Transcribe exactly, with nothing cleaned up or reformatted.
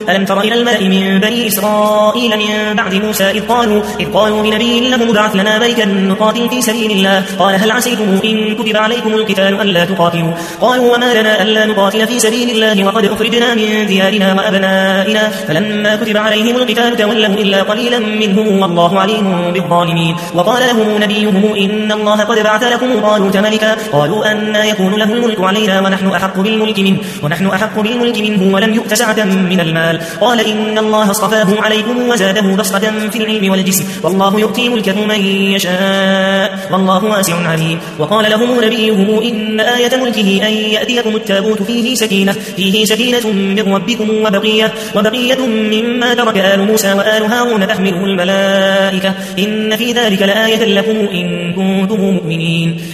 ألم تر إلى الملأ من بني إسرائيل من بعد موسى إذ قالوا, إذ قالوا لنبي له ابعث لنا ملكا نقاتل في سبيل الله قال هل عسيتم إن كتب عليكم القتال ألا تقاتلوا قالوا وما لنا ألا نقاتل في سبيل الله وقد أخرجنا من ديارنا وأبنائنا فلما كتب عليهم القتال تولوا إلا قليلا منهم والله عليم بالظالمين وقال لهم نبيهم إن الله قد بعث لكم طالوت ملكا قالوا أن يكون له الملك علينا ونحن أحق بالملك منه, ونحن أحق بالملك منه ولم يؤت سعة من المال قال إن الله اصطفاه عليكم وزاده بسطة في العلم والجسم والله يؤتي ملكه من يشاء والله واسع عليم وقال لهم نبيهم إن آية ملكه أن يأتيكم التابوت فيه سكينة, فيه سكينة من ربكم وبقية, وبقية مما ترك آل موسى وآل هارون تحمله الملائكة إن في ذلك لآية لكم إن كنتم مؤمنين